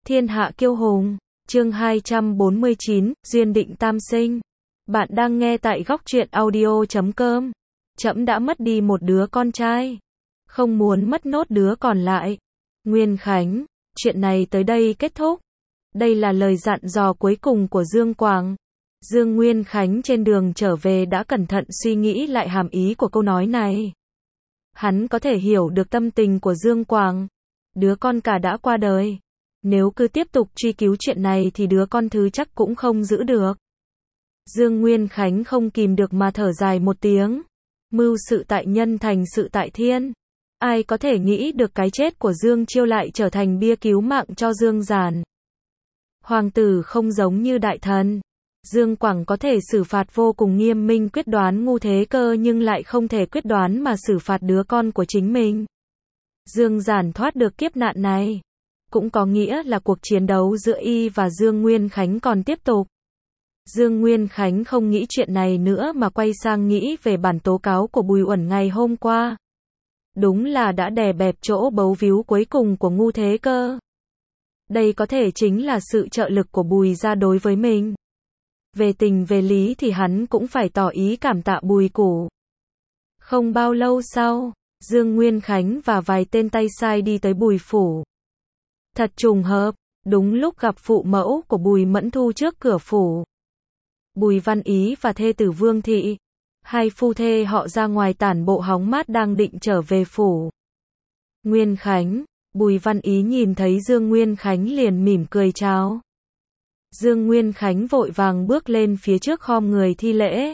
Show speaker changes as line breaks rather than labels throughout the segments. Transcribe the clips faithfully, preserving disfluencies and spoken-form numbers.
Thiên hạ kiêu hùng, chương hai trăm bốn mươi chín, duyên định tam sinh. Bạn đang nghe tại góc truyện audio chấm com. Trẫm đã mất đi một đứa con trai, không muốn mất nốt đứa còn lại. Nguyên Khánh, chuyện này tới đây kết thúc. Đây là lời dặn dò cuối cùng của Dương Quảng. Dương Nguyên Khánh trên đường trở về đã cẩn thận suy nghĩ lại hàm ý của câu nói này. Hắn có thể hiểu được tâm tình của Dương Quảng. Đứa con cả đã qua đời. Nếu cứ tiếp tục truy cứu chuyện này thì đứa con thứ chắc cũng không giữ được. Dương Nguyên Khánh không kìm được mà thở dài một tiếng. Mưu sự tại nhân thành sự tại thiên. Ai có thể nghĩ được cái chết của Dương Chiêu lại trở thành bia cứu mạng cho Dương Giản. Hoàng tử không giống như đại thần. Dương Quảng có thể xử phạt vô cùng nghiêm minh quyết đoán ngu thế cơ nhưng lại không thể quyết đoán mà xử phạt đứa con của chính mình. Dương Giản thoát được kiếp nạn này, cũng có nghĩa là cuộc chiến đấu giữa y và Dương Nguyên Khánh còn tiếp tục. Dương Nguyên Khánh không nghĩ chuyện này nữa mà quay sang nghĩ về bản tố cáo của Bùi Uẩn ngày hôm qua. Đúng là đã đè bẹp chỗ bấu víu cuối cùng của ngu thế cơ. Đây có thể chính là sự trợ lực của Bùi gia đối với mình. Về tình về lý thì hắn cũng phải tỏ ý cảm tạ Bùi Củ. Không bao lâu sau, Dương Nguyên Khánh và vài tên tay sai đi tới Bùi phủ. Thật trùng hợp, đúng lúc gặp phụ mẫu của Bùi Mẫn Thu trước cửa phủ. Bùi Văn Ý và thê tử Vương Thị, hai phu thê họ ra ngoài tản bộ hóng mát đang định trở về phủ. Nguyên Khánh, Bùi Văn Ý nhìn thấy Dương Nguyên Khánh liền mỉm cười chào. Dương Nguyên Khánh vội vàng bước lên phía trước khom người thi lễ.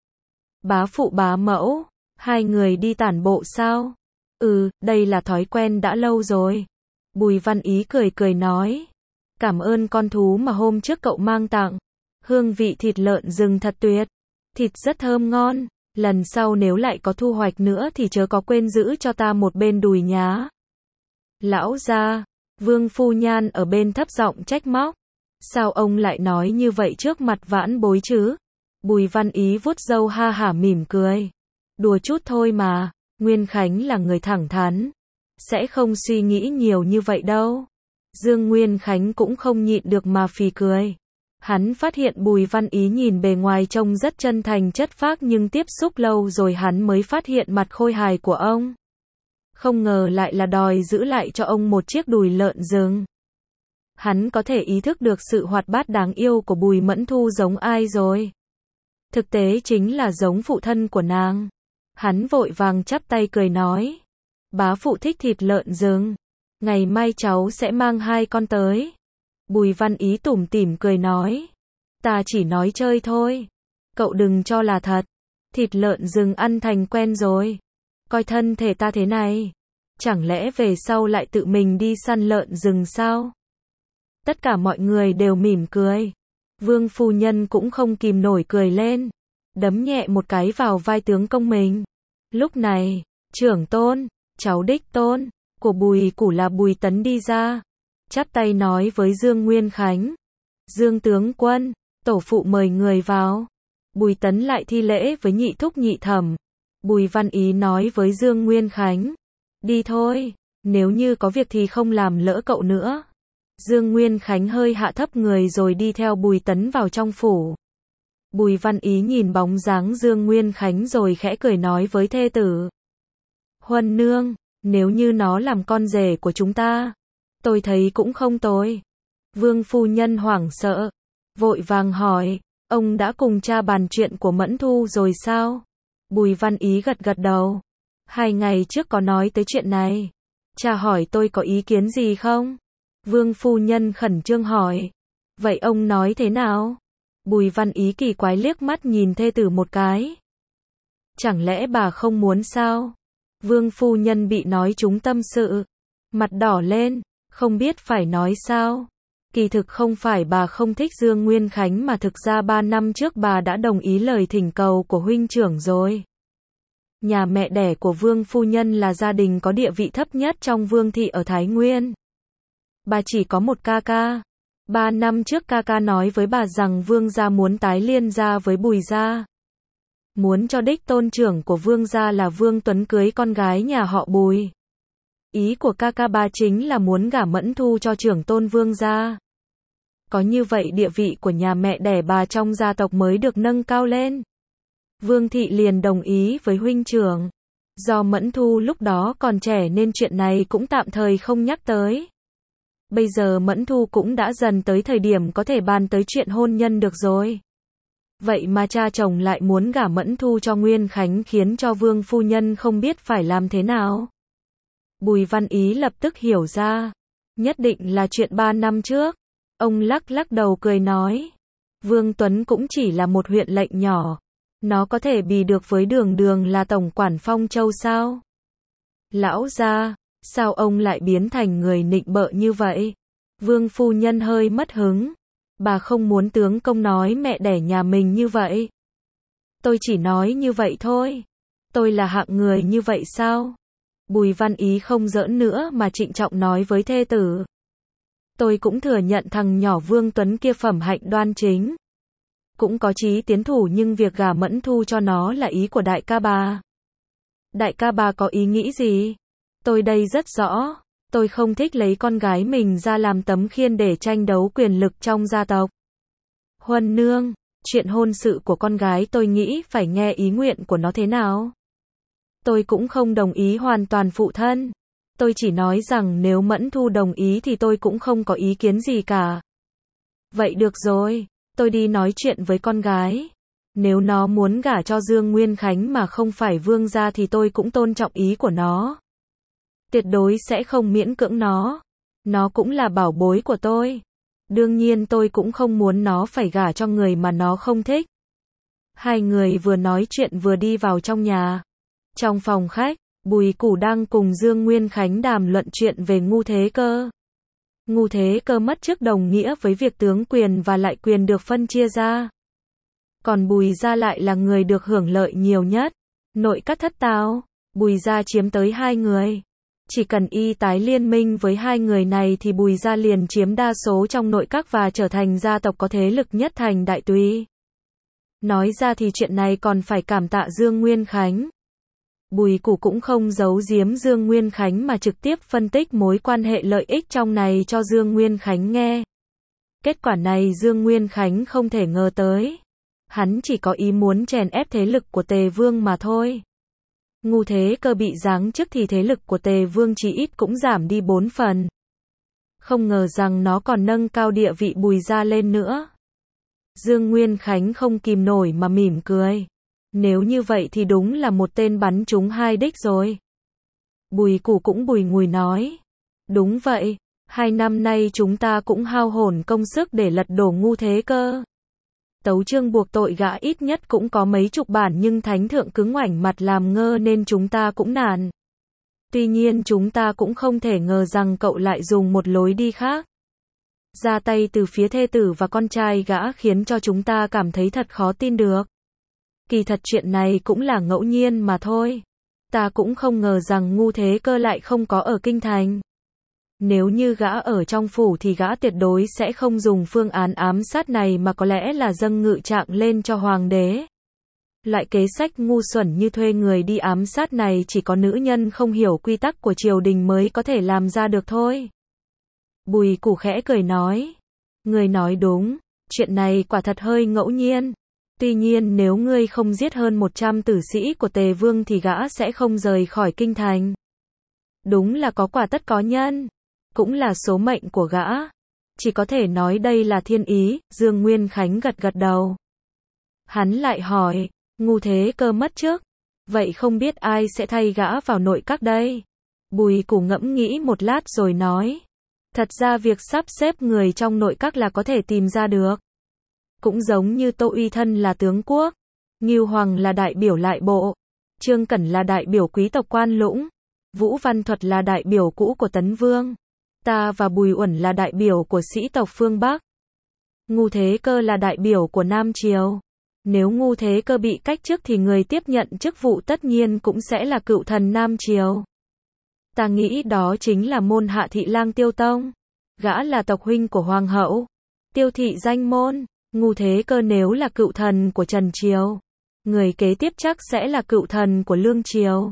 Bá phụ bá mẫu, hai người đi tản bộ sao? Ừ, đây là thói quen đã lâu rồi. Bùi Văn Ý cười cười nói. Cảm ơn con thú mà hôm trước cậu mang tặng. Hương vị thịt lợn rừng thật tuyệt. Thịt rất thơm ngon. Lần sau nếu lại có thu hoạch nữa thì chớ có quên giữ cho ta một bên đùi nhá. Lão gia, Vương Phu Nhan ở bên thấp giọng trách móc. Sao ông lại nói như vậy trước mặt vãn bối chứ? Bùi Văn Ý vuốt râu ha hả mỉm cười. Đùa chút thôi mà, Nguyên Khánh là người thẳng thắn. Sẽ không suy nghĩ nhiều như vậy đâu. Dương Nguyên Khánh cũng không nhịn được mà phì cười. Hắn phát hiện Bùi Văn Ý nhìn bề ngoài trông rất chân thành chất phác nhưng tiếp xúc lâu rồi hắn mới phát hiện mặt khôi hài của ông. Không ngờ lại là đòi giữ lại cho ông một chiếc đùi lợn rừng. Hắn có thể ý thức được sự hoạt bát đáng yêu của Bùi Mẫn Thu giống ai rồi. Thực tế chính là giống phụ thân của nàng. Hắn vội vàng chắp tay cười nói. Bá phụ thích thịt lợn rừng. Ngày mai cháu sẽ mang hai con tới. Bùi Văn Ý tủm tỉm cười nói. Ta chỉ nói chơi thôi. Cậu đừng cho là thật. Thịt lợn rừng ăn thành quen rồi. Coi thân thể ta thế này. Chẳng lẽ về sau lại tự mình đi săn lợn rừng sao? Tất cả mọi người đều mỉm cười. Vương phu nhân cũng không kìm nổi cười lên. Đấm nhẹ một cái vào vai tướng công mình. Lúc này, trưởng tôn, cháu đích tôn, của Bùi Củ là Bùi Tấn đi ra. Chắp tay nói với Dương Nguyên Khánh. Dương tướng quân, tổ phụ mời người vào. Bùi Tấn lại thi lễ với nhị thúc nhị thẩm. Bùi Văn Ý nói với Dương Nguyên Khánh. Đi thôi, nếu như có việc thì không làm lỡ cậu nữa. Dương Nguyên Khánh hơi hạ thấp người rồi đi theo Bùi Tấn vào trong phủ. Bùi Văn Ý nhìn bóng dáng Dương Nguyên Khánh rồi khẽ cười nói với thê tử. Huân nương, nếu như nó làm con rể của chúng ta, tôi thấy cũng không tồi. Vương phu nhân hoảng sợ, vội vàng hỏi, ông đã cùng cha bàn chuyện của Mẫn Thu rồi sao? Bùi Văn Ý gật gật đầu. Hai ngày trước có nói tới chuyện này. Cha hỏi tôi có ý kiến gì không? Vương phu nhân khẩn trương hỏi. Vậy ông nói thế nào? Bùi Văn Ý kỳ quái liếc mắt nhìn thê tử một cái. Chẳng lẽ bà không muốn sao? Vương phu nhân bị nói trúng tâm sự. Mặt đỏ lên, không biết phải nói sao. Kỳ thực không phải bà không thích Dương Nguyên Khánh mà thực ra ba năm trước bà đã đồng ý lời thỉnh cầu của huynh trưởng rồi. Nhà mẹ đẻ của Vương phu nhân là gia đình có địa vị thấp nhất trong Vương thị ở Thái Nguyên. Bà chỉ có một ca ca. Ba năm trước ca ca nói với bà rằng Vương gia muốn tái liên gia với Bùi gia. Muốn cho đích tôn trưởng của Vương gia là Vương Tuấn cưới con gái nhà họ Bùi. Ý của ca ca ba chính là muốn gả Mẫn Thu cho trưởng tôn vương gia. Có như vậy địa vị của nhà mẹ đẻ bà trong gia tộc mới được nâng cao lên. Vương thị liền đồng ý với huynh trưởng. Do Mẫn Thu lúc đó còn trẻ nên chuyện này cũng tạm thời không nhắc tới. Bây giờ Mẫn Thu cũng đã dần tới thời điểm có thể bàn tới chuyện hôn nhân được rồi. Vậy mà cha chồng lại muốn gả Mẫn Thu cho Nguyên Khánh khiến cho Vương phu nhân không biết phải làm thế nào. Bùi Văn Ý lập tức hiểu ra. Nhất định là chuyện ba năm trước. Ông lắc lắc đầu cười nói. Vương Tuấn cũng chỉ là một huyện lệnh nhỏ. Nó có thể bì được với Đường Đường là tổng quản Phong Châu sao? Lão gia, sao ông lại biến thành người nịnh bợ như vậy? Vương phu nhân hơi mất hứng. Bà không muốn tướng công nói mẹ đẻ nhà mình như vậy. Tôi chỉ nói như vậy thôi. Tôi là hạng người như vậy sao? Bùi Văn Ý không giỡn nữa mà trịnh trọng nói với thê tử. Tôi cũng thừa nhận thằng nhỏ Vương Tuấn kia phẩm hạnh đoan chính. Cũng có chí tiến thủ nhưng việc gả Mẫn Thu cho nó là ý của đại ca bà. Đại ca bà có ý nghĩ gì? Tôi đây rất rõ. Tôi không thích lấy con gái mình ra làm tấm khiên để tranh đấu quyền lực trong gia tộc. Huân nương, chuyện hôn sự của con gái tôi nghĩ phải nghe ý nguyện của nó thế nào? Tôi cũng không đồng ý hoàn toàn phụ thân. Tôi chỉ nói rằng nếu Mẫn Thu đồng ý thì tôi cũng không có ý kiến gì cả. Vậy được rồi, tôi đi nói chuyện với con gái. Nếu nó muốn gả cho Dương Nguyên Khánh mà không phải Vương gia thì tôi cũng tôn trọng ý của nó. Tuyệt đối sẽ không miễn cưỡng nó. Nó cũng là bảo bối của tôi. Đương nhiên tôi cũng không muốn nó phải gả cho người mà nó không thích. Hai người vừa nói chuyện vừa đi vào trong nhà. Trong phòng khách, Bùi Củ đang cùng Dương Nguyên Khánh đàm luận chuyện về Ngu Thế Cơ. Ngu Thế Cơ mất chức đồng nghĩa với việc tướng quyền và lại quyền được phân chia ra. Còn Bùi gia lại là người được hưởng lợi nhiều nhất. Nội các thất tao, Bùi gia chiếm tới hai người. Chỉ cần y tái liên minh với hai người này thì Bùi gia liền chiếm đa số trong nội các và trở thành gia tộc có thế lực nhất thành đại tùy. Nói ra thì chuyện này còn phải cảm tạ Dương Nguyên Khánh. Bùi Củ cũng không giấu giếm Dương Nguyên Khánh mà trực tiếp phân tích mối quan hệ lợi ích trong này cho Dương Nguyên Khánh nghe. Kết quả này Dương Nguyên Khánh không thể ngờ tới. Hắn chỉ có ý muốn chèn ép thế lực của Tề Vương mà thôi. Ngu Thế Cơ bị giáng chức thì thế lực của Tề Vương chỉ ít cũng giảm đi bốn phần. Không ngờ rằng nó còn nâng cao địa vị Bùi gia lên nữa. Dương Nguyên Khánh không kìm nổi mà mỉm cười. Nếu như vậy thì đúng là một tên bắn trúng hai đích rồi. Bùi Củ cũng bùi ngùi nói. Đúng vậy, hai năm nay chúng ta cũng hao hồn công sức để lật đổ Ngu Thế Cơ. Tấu chương buộc tội gã ít nhất cũng có mấy chục bản nhưng thánh thượng cứ ngoảnh mặt làm ngơ nên chúng ta cũng nản. Tuy nhiên chúng ta cũng không thể ngờ rằng cậu lại dùng một lối đi khác. Ra tay từ phía thê tử và con trai gã khiến cho chúng ta cảm thấy thật khó tin được. Kỳ thật chuyện này cũng là ngẫu nhiên mà thôi. Ta cũng không ngờ rằng Ngu Thế Cơ lại không có ở kinh thành. Nếu như gã ở trong phủ thì gã tuyệt đối sẽ không dùng phương án ám sát này mà có lẽ là dâng ngự trạng lên cho hoàng đế. Loại kế sách ngu xuẩn như thuê người đi ám sát này chỉ có nữ nhân không hiểu quy tắc của triều đình mới có thể làm ra được thôi. Bùi Củ khẽ cười nói. Người nói đúng, chuyện này quả thật hơi ngẫu nhiên. Tuy nhiên nếu ngươi không giết hơn một trăm tử sĩ của Tề Vương thì gã sẽ không rời khỏi kinh thành. Đúng là có quả tất có nhân. Cũng là số mệnh của gã. Chỉ có thể nói đây là thiên ý, Dương Nguyên Khánh gật gật đầu. Hắn lại hỏi, Ngu Thế Cơ mất chức. Vậy không biết ai sẽ thay gã vào nội các đây? Bùi Củ ngẫm nghĩ một lát rồi nói. Thật ra việc sắp xếp người trong nội các là có thể tìm ra được. Cũng giống như Tô Uy Thân là tướng quốc, Ngưu Hoàng là đại biểu lại bộ, Trương Cẩn là đại biểu quý tộc Quan Lũng, Vũ Văn Thuật là đại biểu cũ của Tấn Vương, ta và Bùi Uẩn là đại biểu của sĩ tộc phương Bắc. Ngu Thế Cơ là đại biểu của Nam Triều. Nếu Ngu Thế Cơ bị cách chức thì người tiếp nhận chức vụ tất nhiên cũng sẽ là cựu thần Nam Triều. Ta nghĩ đó chính là môn hạ thị lang Tiêu Tông. Gã là tộc huynh của Hoàng hậu. Tiêu thị danh môn. Ngu Thế Cơ nếu là cựu thần của Trần Triều, người kế tiếp chắc sẽ là cựu thần của Lương Triều.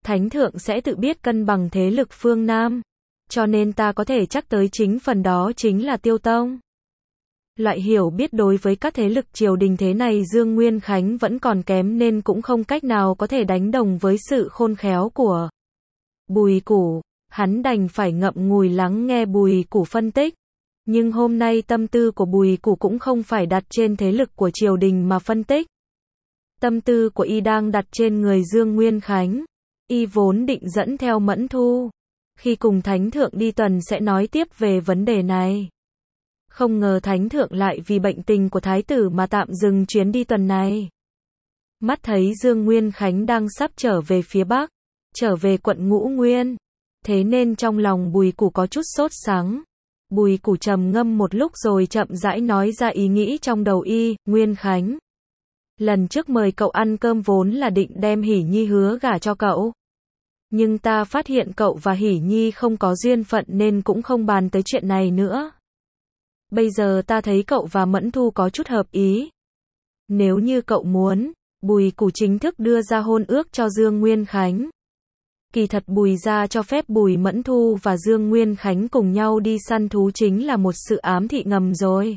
Thánh thượng sẽ tự biết cân bằng thế lực phương Nam. Cho nên ta có thể chắc tới chính phần đó chính là Tiêu Tông. Loại hiểu biết đối với các thế lực triều đình thế này Dương Nguyên Khánh vẫn còn kém nên cũng không cách nào có thể đánh đồng với sự khôn khéo của Bùi Củ. Hắn đành phải ngậm ngùi lắng nghe Bùi Củ phân tích. Nhưng hôm nay tâm tư của Bùi Củ cũng không phải đặt trên thế lực của triều đình mà phân tích. Tâm tư của y đang đặt trên người Dương Nguyên Khánh. Y vốn định dẫn theo Mẫn Thu. Khi cùng Thánh Thượng đi tuần sẽ nói tiếp về vấn đề này. Không ngờ Thánh Thượng lại vì bệnh tình của Thái tử mà tạm dừng chuyến đi tuần này. Mắt thấy Dương Nguyên Khánh đang sắp trở về phía Bắc, trở về quận Ngũ Nguyên. Thế nên trong lòng Bùi Củ có chút sốt sắng. Bùi Củ trầm ngâm một lúc rồi chậm rãi nói ra ý nghĩ trong đầu y, Nguyên Khánh. Lần trước mời cậu ăn cơm vốn là định đem Hỷ Nhi hứa gả cho cậu. Nhưng ta phát hiện cậu và Hỷ Nhi không có duyên phận nên cũng không bàn tới chuyện này nữa. Bây giờ ta thấy cậu và Mẫn Thu có chút hợp ý. Nếu như cậu muốn, Bùi Củ chính thức đưa ra hôn ước cho Dương Nguyên Khánh. Kỳ thật Bùi gia cho phép Bùi Mẫn Thu và Dương Nguyên Khánh cùng nhau đi săn thú chính là một sự ám thị ngầm rồi.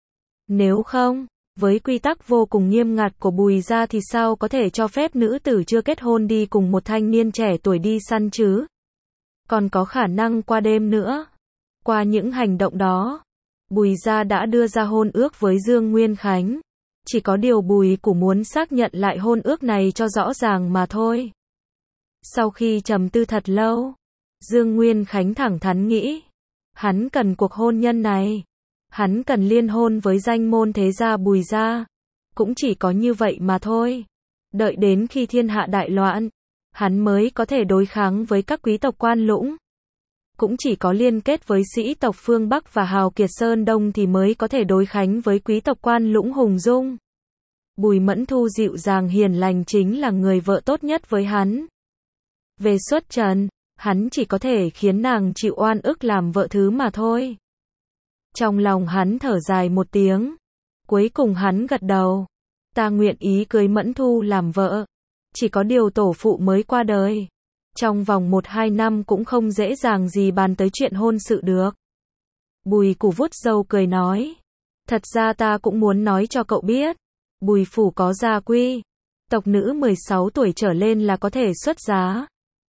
Nếu không, với quy tắc vô cùng nghiêm ngặt của Bùi gia thì sao có thể cho phép nữ tử chưa kết hôn đi cùng một thanh niên trẻ tuổi đi săn chứ? Còn có khả năng qua đêm nữa. Qua những hành động đó, Bùi gia đã đưa ra hôn ước với Dương Nguyên Khánh. Chỉ có điều Bùi Củ muốn xác nhận lại hôn ước này cho rõ ràng mà thôi. Sau khi trầm tư thật lâu, Dương Nguyên Khánh thẳng thắn nghĩ, hắn cần cuộc hôn nhân này. Hắn cần liên hôn với danh môn thế gia Bùi gia. Cũng chỉ có như vậy mà thôi. Đợi đến khi thiên hạ đại loạn, hắn mới có thể đối kháng với các quý tộc Quan Lũng. Cũng chỉ có liên kết với sĩ tộc phương Bắc và hào kiệt Sơn Đông thì mới có thể đối kháng với quý tộc Quan Lũng hùng dung. Bùi Mẫn Thu dịu dàng hiền lành chính là người vợ tốt nhất với hắn. Về xuất trần, hắn chỉ có thể khiến nàng chịu oan ức làm vợ thứ mà thôi. Trong lòng hắn thở dài một tiếng. Cuối cùng hắn gật đầu. Ta nguyện ý cưới Mẫn Thu làm vợ. Chỉ có điều tổ phụ mới qua đời. Trong vòng một hai năm cũng không dễ dàng gì bàn tới chuyện hôn sự được. Bùi Củ vuốt râu cười nói. Thật ra ta cũng muốn nói cho cậu biết. Bùi phủ có gia quy. Tộc nữ mười sáu tuổi trở lên là có thể xuất giá.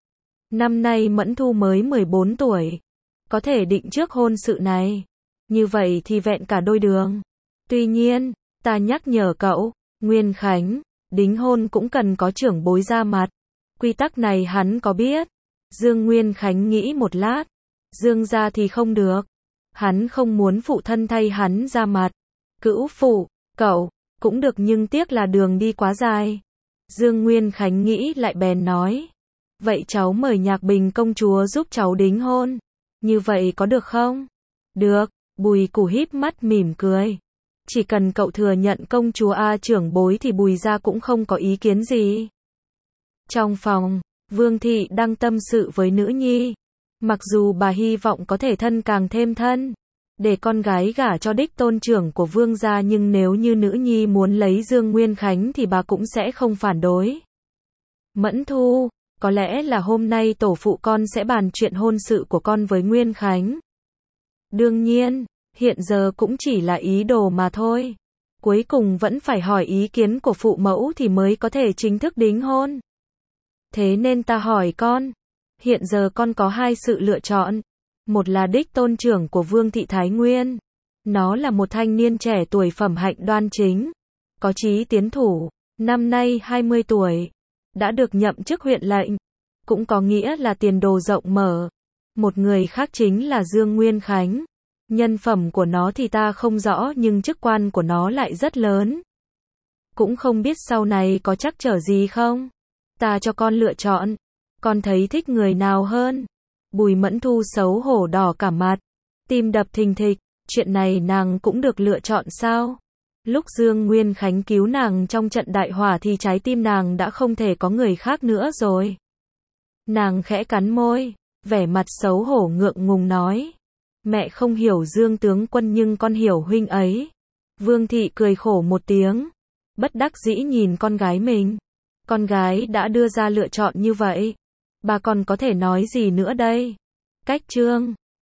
Năm nay Mẫn Thu mới mười bốn tuổi. Có thể định trước hôn sự này. Như vậy thì vẹn cả đôi đường. Tuy nhiên, ta nhắc nhở cậu, Nguyên Khánh, đính hôn cũng cần có trưởng bối ra mặt. Quy tắc này hắn có biết. Dương Nguyên Khánh nghĩ một lát. Dương gia thì không được. Hắn không muốn phụ thân thay hắn ra mặt. Cữu phụ, cậu, cũng được nhưng tiếc là đường đi quá dài. Dương Nguyên Khánh nghĩ lại bèn nói. Vậy cháu mời Nhạc Bình công chúa giúp cháu đính hôn. Như vậy có được không? Được. Bùi Củ híp mắt mỉm cười. Chỉ cần cậu thừa nhận công chúa A trưởng bối thì Bùi gia cũng không có ý kiến gì. Trong phòng, Vương thị đang tâm sự với nữ nhi. Mặc dù bà hy vọng có thể thân càng thêm thân, để con gái gả cho đích tôn trưởng của Vương gia, nhưng nếu như nữ nhi muốn lấy Dương Nguyên Khánh thì bà cũng sẽ không phản đối. Mẫn Thu, có lẽ là hôm nay tổ phụ con sẽ bàn chuyện hôn sự của con với Nguyên Khánh. Đương nhiên, hiện giờ cũng chỉ là ý đồ mà thôi. Cuối cùng vẫn phải hỏi ý kiến của phụ mẫu thì mới có thể chính thức đính hôn. Thế nên ta hỏi con, hiện giờ con có hai sự lựa chọn. Một là đích tôn trưởng của Vương thị Thái Nguyên. Nó là một thanh niên trẻ tuổi phẩm hạnh đoan chính, có chí tiến thủ, năm nay hai mươi tuổi, đã được nhậm chức huyện lệnh, cũng có nghĩa là tiền đồ rộng mở. Một người khác chính là Dương Nguyên Khánh. Nhân phẩm của nó thì ta không rõ nhưng chức quan của nó lại rất lớn. Cũng không biết sau này có trắc trở gì không? Ta cho con lựa chọn. Con thấy thích người nào hơn? Bùi Mẫn Thu xấu hổ đỏ cả mặt. Tim đập thình thịch. Chuyện này nàng cũng được lựa chọn sao? Lúc Dương Nguyên Khánh cứu nàng trong trận đại hỏa thì trái tim nàng đã không thể có người khác nữa rồi. Nàng khẽ cắn môi, vẻ mặt xấu hổ ngượng ngùng nói. Mẹ không hiểu Dương tướng quân nhưng con hiểu huynh ấy. Vương thị cười khổ một tiếng, bất đắc dĩ nhìn con gái mình. Con gái đã đưa ra lựa chọn như vậy, Bà còn có thể nói gì nữa đây? Cách chương